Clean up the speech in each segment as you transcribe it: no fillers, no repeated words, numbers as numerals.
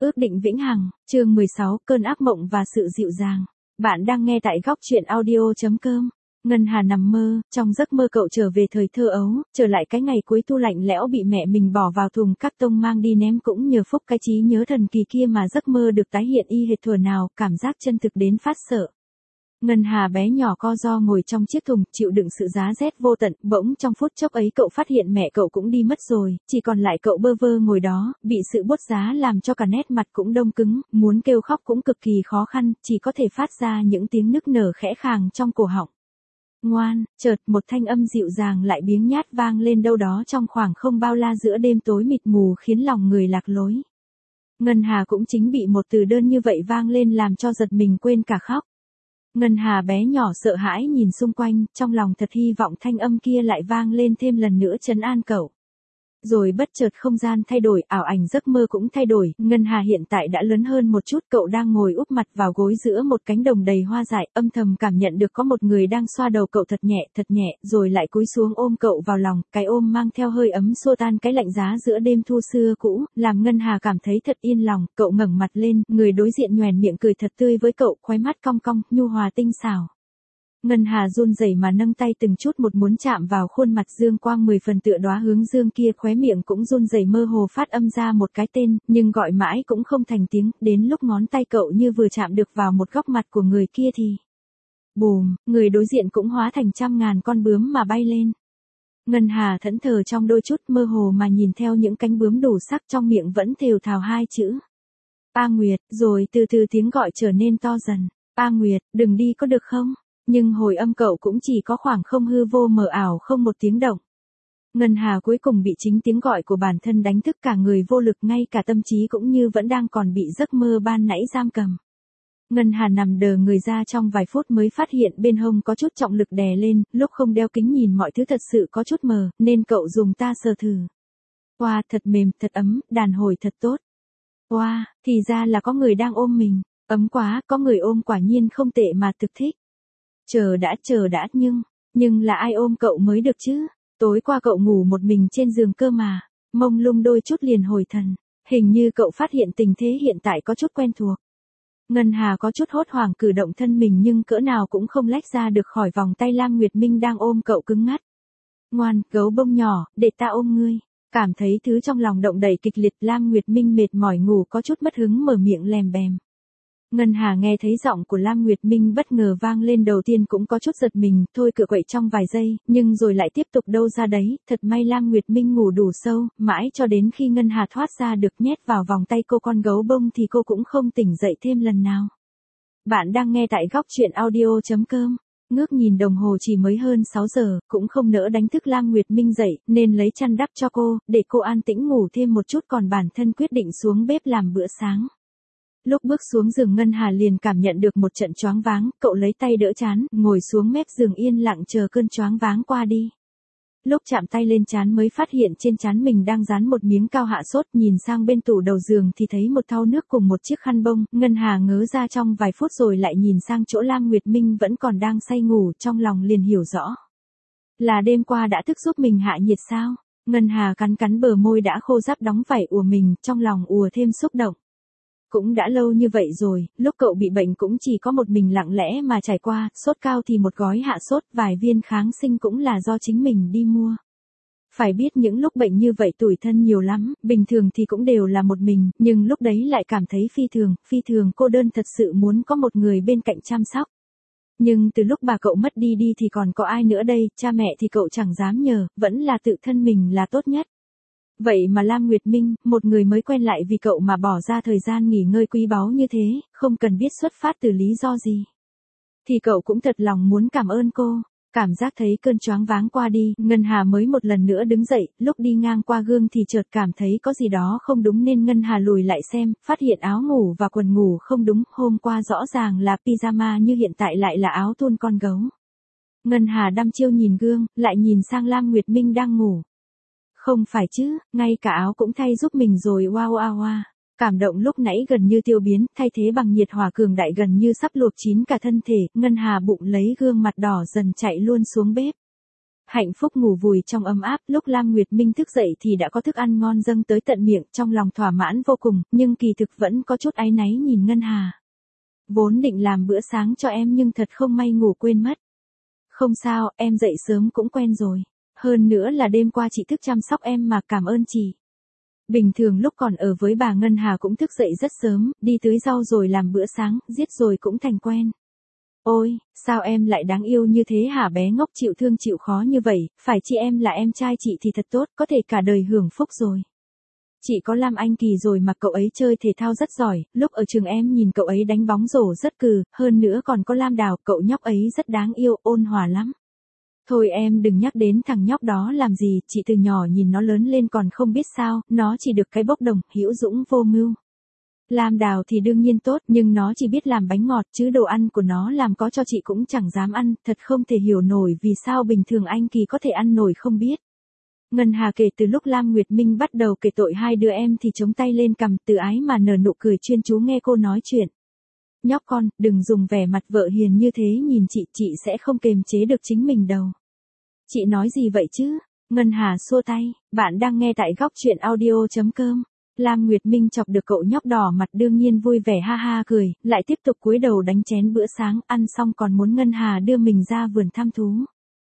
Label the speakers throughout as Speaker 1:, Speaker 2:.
Speaker 1: Ước định vĩnh hằng, chương 16, cơn ác mộng và sự dịu dàng. Bạn đang nghe tại góc truyện audio.com. Ngân Hà nằm mơ, trong giấc mơ cậu trở về thời thơ ấu, trở lại cái ngày cuối thu lạnh lẽo bị mẹ mình bỏ vào thùng cắt tông mang đi ném, cũng nhờ phúc cái trí nhớ thần kỳ kia mà giấc mơ được tái hiện y hệt thuở nào, cảm giác chân thực đến phát sợ. Ngân Hà bé nhỏ co ro ngồi trong chiếc thùng, chịu đựng sự giá rét vô tận, bỗng trong phút chốc ấy cậu phát hiện mẹ cậu cũng đi mất rồi, chỉ còn lại cậu bơ vơ ngồi đó, bị sự buốt giá làm cho cả nét mặt cũng đông cứng, muốn kêu khóc cũng cực kỳ khó khăn, chỉ có thể phát ra những tiếng nức nở khẽ khàng trong cổ họng. Ngoan, chợt một thanh âm dịu dàng lại biếng nhát vang lên đâu đó trong khoảng không bao la giữa đêm tối mịt mù, khiến lòng người lạc lối. Ngân Hà cũng chính bị một từ đơn như vậy vang lên làm cho giật mình quên cả khóc. Ngân Hà bé nhỏ sợ hãi nhìn xung quanh, trong lòng thật hy vọng thanh âm kia lại vang lên thêm lần nữa trấn an cậu. Rồi bất chợt không gian thay đổi, ảo ảnh giấc mơ cũng thay đổi, Ngân Hà hiện tại đã lớn hơn một chút, cậu đang ngồi úp mặt vào gối giữa một cánh đồng đầy hoa dại, âm thầm cảm nhận được có một người đang xoa đầu cậu thật nhẹ, rồi lại cúi xuống ôm cậu vào lòng, cái ôm mang theo hơi ấm xua tan cái lạnh giá giữa đêm thu xưa cũ, làm Ngân Hà cảm thấy thật yên lòng. Cậu ngẩng mặt lên, người đối diện nhoẻn miệng cười thật tươi với cậu, khóe mắt cong cong, nhu hòa tinh xảo. Ngân Hà run rẩy mà nâng tay từng chút một muốn chạm vào khuôn mặt dương quang 10 phần tựa đóa hướng dương kia, khóe miệng cũng run rẩy mơ hồ phát âm ra một cái tên, nhưng gọi mãi cũng không thành tiếng, đến lúc ngón tay cậu như vừa chạm được vào một góc mặt của người kia thì bùm, người đối diện cũng hóa thành trăm ngàn con bướm mà bay lên. Ngân Hà thẫn thờ trong đôi chút mơ hồ mà nhìn theo những cánh bướm đủ sắc, trong miệng vẫn thều thào hai chữ A Nguyệt, rồi từ từ tiếng gọi trở nên to dần. A Nguyệt, đừng đi có được không? Nhưng hồi âm cậu cũng chỉ có khoảng không hư vô mờ ảo, không một tiếng động. Ngân Hà cuối cùng bị chính tiếng gọi của bản thân đánh thức, cả người vô lực, ngay cả tâm trí cũng như vẫn đang còn bị giấc mơ ban nãy giam cầm. Ngân Hà nằm đờ người ra trong vài phút mới phát hiện bên hông có chút trọng lực đè lên, lúc không đeo kính nhìn mọi thứ thật sự có chút mờ, nên cậu dùng ta sờ thử. Wow, thật mềm, thật ấm, đàn hồi thật tốt. Wow, thì ra là có người đang ôm mình, ấm quá, có người ôm quả nhiên không tệ mà, thực thích. Chờ đã, nhưng là ai ôm cậu mới được chứ? Tối qua cậu ngủ một mình trên giường cơ mà. Mông lung đôi chút liền hồi thần. Hình như cậu phát hiện tình thế hiện tại có chút quen thuộc. Ngân Hà có chút hốt hoảng cử động thân mình, nhưng cỡ nào cũng không lách ra được khỏi vòng tay Lam Nguyệt Minh đang ôm cậu cứng ngắt. Ngoan, gấu bông nhỏ, để ta ôm ngươi. Cảm thấy thứ trong lòng động đẩy kịch liệt, Lam Nguyệt Minh mệt mỏi ngủ có chút mất hứng mở miệng lèm bèm. Ngân Hà nghe thấy giọng của Lam Nguyệt Minh bất ngờ vang lên, đầu tiên cũng có chút giật mình, thôi cựa quậy trong vài giây, nhưng rồi lại tiếp tục đâu ra đấy, thật may Lam Nguyệt Minh ngủ đủ sâu, mãi cho đến khi Ngân Hà thoát ra được nhét vào vòng tay cô con gấu bông thì cô cũng không tỉnh dậy thêm lần nào. Bạn đang nghe tại góc truyện audio.com. Ngước nhìn đồng hồ chỉ mới hơn 6 giờ, cũng không nỡ đánh thức Lam Nguyệt Minh dậy, nên lấy chăn đắp cho cô, để cô an tĩnh ngủ thêm một chút, còn bản thân quyết định xuống bếp làm bữa sáng. Lúc bước xuống giường Ngân Hà liền cảm nhận được một trận choáng váng, cậu lấy tay đỡ trán, ngồi xuống mép giường yên lặng chờ cơn choáng váng qua đi. Lúc chạm tay lên trán mới phát hiện trên trán mình đang dán một miếng cao hạ sốt, nhìn sang bên tủ đầu giường thì thấy một thau nước cùng một chiếc khăn bông, Ngân Hà ngớ ra trong vài phút rồi lại nhìn sang chỗ Lam Nguyệt Minh vẫn còn đang say ngủ, trong lòng liền hiểu rõ. Là đêm qua đã thức giúp mình hạ nhiệt sao? Ngân Hà cắn bờ môi đã khô ráp đóng vảy ùa mình, trong lòng ùa thêm xúc động. Cũng đã lâu như vậy rồi, lúc cậu bị bệnh cũng chỉ có một mình lặng lẽ mà trải qua, sốt cao thì một gói hạ sốt, vài viên kháng sinh cũng là do chính mình đi mua. Phải biết những lúc bệnh như vậy tủi thân nhiều lắm, bình thường thì cũng đều là một mình, nhưng lúc đấy lại cảm thấy phi thường cô đơn, thật sự muốn có một người bên cạnh chăm sóc. Nhưng từ lúc bà cậu mất đi thì còn có ai nữa đây, cha mẹ thì cậu chẳng dám nhờ, vẫn là tự thân mình là tốt nhất. Vậy mà Lam Nguyệt Minh, một người mới quen lại vì cậu mà bỏ ra thời gian nghỉ ngơi quý báu như thế, không cần biết xuất phát từ lý do gì. Thì cậu cũng thật lòng muốn cảm ơn cô. Cảm giác thấy cơn choáng váng qua đi, Ngân Hà mới một lần nữa đứng dậy, lúc đi ngang qua gương thì chợt cảm thấy có gì đó không đúng nên Ngân Hà lùi lại xem, phát hiện áo ngủ và quần ngủ không đúng, hôm qua rõ ràng là pyjama nhưng hiện tại lại là áo thun con gấu. Ngân Hà đăm chiêu nhìn gương, lại nhìn sang Lam Nguyệt Minh đang ngủ. Không phải chứ, ngay cả áo cũng thay giúp mình rồi, wow. Cảm động lúc nãy gần như tiêu biến, thay thế bằng nhiệt hỏa cường đại gần như sắp luộc chín cả thân thể, Ngân Hà bụng lấy gương mặt đỏ dần chạy luôn xuống bếp. Hạnh phúc ngủ vùi trong ấm áp, lúc Lam Nguyệt Minh thức dậy thì đã có thức ăn ngon dâng tới tận miệng, trong lòng thỏa mãn vô cùng, nhưng kỳ thực vẫn có chút áy náy nhìn Ngân Hà. Vốn định làm bữa sáng cho em nhưng thật không may ngủ quên mất. Không sao, em dậy sớm cũng quen rồi. Hơn nữa là đêm qua chị thức chăm sóc em mà, cảm ơn chị. Bình thường lúc còn ở với bà Ngân Hà cũng thức dậy rất sớm, đi tưới rau rồi làm bữa sáng, giết rồi cũng thành quen. Ôi, sao em lại đáng yêu như thế hả bé ngốc, chịu thương chịu khó như vậy, phải chi em là em trai chị thì thật tốt, có thể cả đời hưởng phúc rồi. Chị có Lam Anh Kỳ rồi mà, cậu ấy chơi thể thao rất giỏi, lúc ở trường em nhìn cậu ấy đánh bóng rổ rất cừ, hơn nữa còn có Lam Đào, cậu nhóc ấy rất đáng yêu, ôn hòa lắm. Thôi em đừng nhắc đến thằng nhóc đó làm gì, chị từ nhỏ nhìn nó lớn lên còn không biết sao, nó chỉ được cái bốc đồng, hữu dũng vô mưu. Lam Đào thì đương nhiên tốt, nhưng nó chỉ biết làm bánh ngọt, chứ đồ ăn của nó làm có cho chị cũng chẳng dám ăn, thật không thể hiểu nổi vì sao bình thường anh Kỳ có thể ăn nổi không biết. Ngân Hà kể từ lúc Lam Nguyệt Minh bắt đầu kể tội hai đứa em thì chống tay lên cằm, từ ái mà nở nụ cười chuyên chú nghe cô nói chuyện. Nhóc con, đừng dùng vẻ mặt vợ hiền như thế nhìn chị sẽ không kềm chế được chính mình đâu. Chị nói gì vậy chứ? Ngân Hà xua tay, bạn đang nghe tại góc truyện audio.com. Lam Nguyệt Minh chọc được cậu nhóc đỏ mặt đương nhiên vui vẻ ha ha cười, lại tiếp tục cúi đầu đánh chén bữa sáng, ăn xong còn muốn Ngân Hà đưa mình ra vườn thăm thú.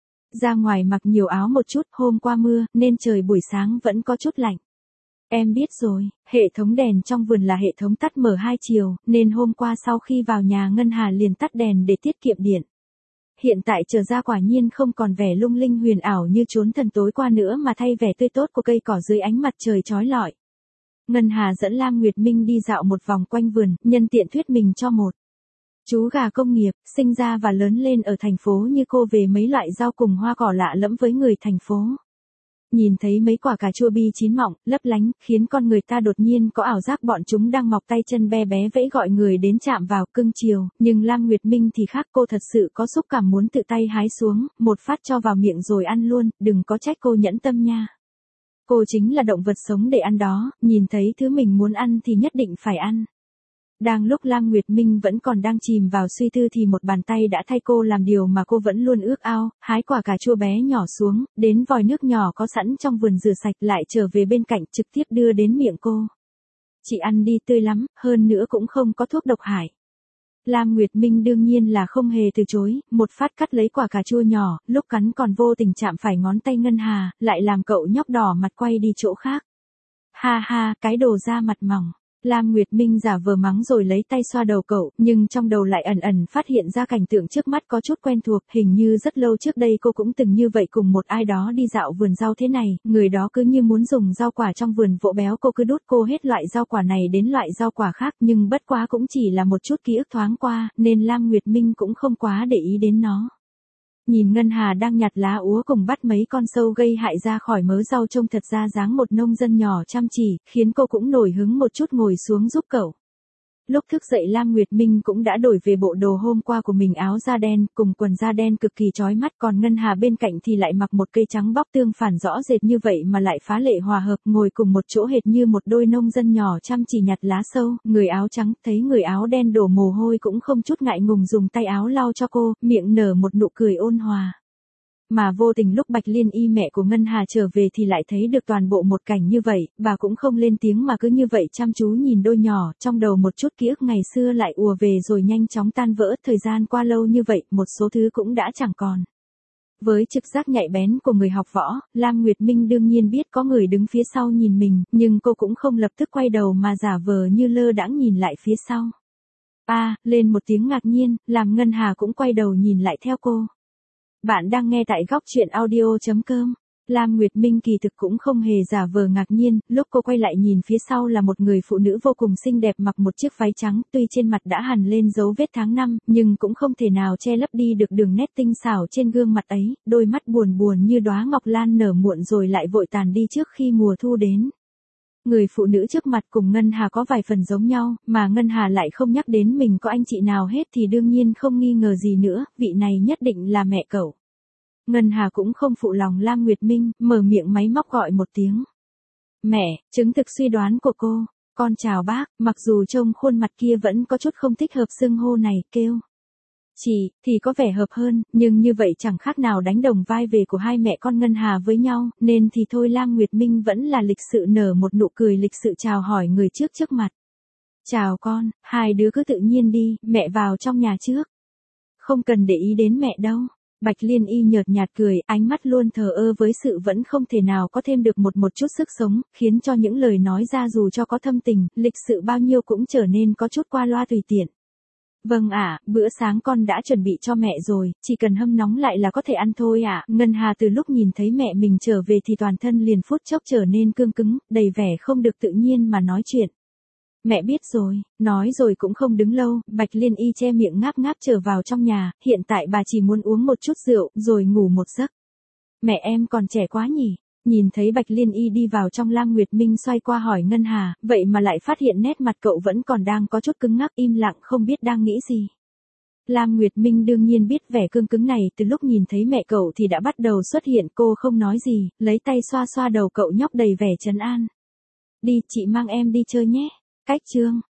Speaker 1: Ra ngoài mặc nhiều áo một chút, hôm qua mưa, nên trời buổi sáng vẫn có chút lạnh. Em biết rồi, hệ thống đèn trong vườn là hệ thống tắt mở hai chiều, nên hôm qua sau khi vào nhà Ngân Hà liền tắt đèn để tiết kiệm điện. Hiện tại trở ra quả nhiên không còn vẻ lung linh huyền ảo như chốn thần tối qua nữa mà thay vẻ tươi tốt của cây cỏ dưới ánh mặt trời chói lọi. Ngân Hà dẫn Lam Nguyệt Minh đi dạo một vòng quanh vườn, nhân tiện thuyết mình cho một chú gà công nghiệp, sinh ra và lớn lên ở thành phố như cô về mấy loại rau cùng hoa cỏ lạ lẫm với người thành phố. Nhìn thấy mấy quả cà chua bi chín mọng, lấp lánh, khiến con người ta đột nhiên có ảo giác bọn chúng đang mọc tay chân be bé vẫy gọi người đến chạm vào cưng chiều, nhưng Lam Nguyệt Minh thì khác, cô thật sự có xúc cảm muốn tự tay hái xuống, một phát cho vào miệng rồi ăn luôn, đừng có trách cô nhẫn tâm nha. Cô chính là động vật sống để ăn đó, nhìn thấy thứ mình muốn ăn thì nhất định phải ăn. Đang lúc Lam Nguyệt Minh vẫn còn đang chìm vào suy tư thì một bàn tay đã thay cô làm điều mà cô vẫn luôn ước ao, hái quả cà chua bé nhỏ xuống, đến vòi nước nhỏ có sẵn trong vườn rửa sạch lại trở về bên cạnh trực tiếp đưa đến miệng cô. Chị ăn đi, tươi lắm, hơn nữa cũng không có thuốc độc hại. Lam Nguyệt Minh đương nhiên là không hề từ chối, một phát cắt lấy quả cà chua nhỏ, lúc cắn còn vô tình chạm phải ngón tay Ngân Hà, lại làm cậu nhóc đỏ mặt quay đi chỗ khác. Ha ha, cái đồ da mặt mỏng. Lam Nguyệt Minh giả vờ mắng rồi lấy tay xoa đầu cậu, nhưng trong đầu lại ẩn ẩn phát hiện ra cảnh tượng trước mắt có chút quen thuộc, hình như rất lâu trước đây cô cũng từng như vậy cùng một ai đó đi dạo vườn rau thế này, người đó cứ như muốn dùng rau quả trong vườn vỗ béo cô, cứ đút cô hết loại rau quả này đến loại rau quả khác, nhưng bất quá cũng chỉ là một chút ký ức thoáng qua, nên Lam Nguyệt Minh cũng không quá để ý đến nó. Nhìn Ngân Hà đang nhặt lá úa cùng bắt mấy con sâu gây hại ra khỏi mớ rau trông thật ra dáng một nông dân nhỏ chăm chỉ, khiến cô cũng nổi hứng một chút ngồi xuống giúp cậu. Lúc thức dậy Lam Nguyệt Minh cũng đã đổi về bộ đồ hôm qua của mình, áo da đen cùng quần da đen cực kỳ chói mắt, còn Ngân Hà bên cạnh thì lại mặc một cây trắng bóc tương phản rõ rệt như vậy mà lại phá lệ hòa hợp, ngồi cùng một chỗ hệt như một đôi nông dân nhỏ chăm chỉ nhặt lá sâu. Người áo trắng thấy người áo đen đổ mồ hôi cũng không chút ngại ngùng dùng tay áo lau cho cô, miệng nở một nụ cười ôn hòa. Mà vô tình lúc Bạch Liên Y mẹ của Ngân Hà trở về thì lại thấy được toàn bộ một cảnh như vậy, bà cũng không lên tiếng mà cứ như vậy chăm chú nhìn đôi nhỏ, trong đầu một chút ký ức ngày xưa lại ùa về rồi nhanh chóng tan vỡ, thời gian qua lâu như vậy, một số thứ cũng đã chẳng còn. Với trực giác nhạy bén của người học võ, Lam Nguyệt Minh đương nhiên biết có người đứng phía sau nhìn mình, nhưng cô cũng không lập tức quay đầu mà giả vờ như lơ đãng nhìn lại phía sau. Lên một tiếng ngạc nhiên, làm Ngân Hà cũng quay đầu nhìn lại theo cô. Bạn đang nghe tại góc truyện audio.com. Lam Nguyệt Minh kỳ thực cũng không hề giả vờ ngạc nhiên, lúc cô quay lại nhìn phía sau là một người phụ nữ vô cùng xinh đẹp mặc một chiếc váy trắng, tuy trên mặt đã hằn lên dấu vết tháng năm, nhưng cũng không thể nào che lấp đi được đường nét tinh xảo trên gương mặt ấy, đôi mắt buồn buồn như đóa ngọc lan nở muộn rồi lại vội tàn đi trước khi mùa thu đến. Người phụ nữ trước mặt cùng Ngân Hà có vài phần giống nhau, mà Ngân Hà lại không nhắc đến mình có anh chị nào hết thì đương nhiên không nghi ngờ gì nữa, vị này nhất định là mẹ cậu. Ngân Hà cũng không phụ lòng Lam Nguyệt Minh, mở miệng máy móc gọi một tiếng. Mẹ, chứng thực suy đoán của cô, con chào bác, mặc dù trông khuôn mặt kia vẫn có chút không thích hợp xưng hô này, kêu. Chị, thì có vẻ hợp hơn, nhưng như vậy chẳng khác nào đánh đồng vai về của hai mẹ con Ngân Hà với nhau, nên thì thôi Lam Nguyệt Minh vẫn là lịch sự nở một nụ cười lịch sự chào hỏi người trước mặt. Chào con, hai đứa cứ tự nhiên đi, mẹ vào trong nhà trước. Không cần để ý đến mẹ đâu. Bạch Liên Y nhợt nhạt cười, ánh mắt luôn thờ ơ với sự vẫn không thể nào có thêm được một chút sức sống, khiến cho những lời nói ra dù cho có thâm tình, lịch sự bao nhiêu cũng trở nên có chút qua loa tùy tiện. Vâng ạ, bữa sáng con đã chuẩn bị cho mẹ rồi, chỉ cần hâm nóng lại là có thể ăn thôi ạ. Ngân Hà từ lúc nhìn thấy mẹ mình trở về thì toàn thân liền phút chốc trở nên cương cứng, đầy vẻ không được tự nhiên mà nói chuyện. Mẹ biết rồi, nói rồi cũng không đứng lâu, Bạch Liên Y che miệng ngáp ngáp trở vào trong nhà, hiện tại bà chỉ muốn uống một chút rượu, rồi ngủ một giấc. Mẹ em còn trẻ quá nhỉ? Nhìn thấy Bạch Liên Y đi vào trong, Lam Nguyệt Minh xoay qua hỏi Ngân Hà, vậy mà lại phát hiện nét mặt cậu vẫn còn đang có chút cứng ngắc im lặng không biết đang nghĩ gì. Lam Nguyệt Minh đương nhiên biết vẻ cương cứng này từ lúc nhìn thấy mẹ cậu thì đã bắt đầu xuất hiện, cô không nói gì, lấy tay xoa xoa đầu cậu nhóc đầy vẻ trấn an. Đi, chị mang em đi chơi nhé. Cách chương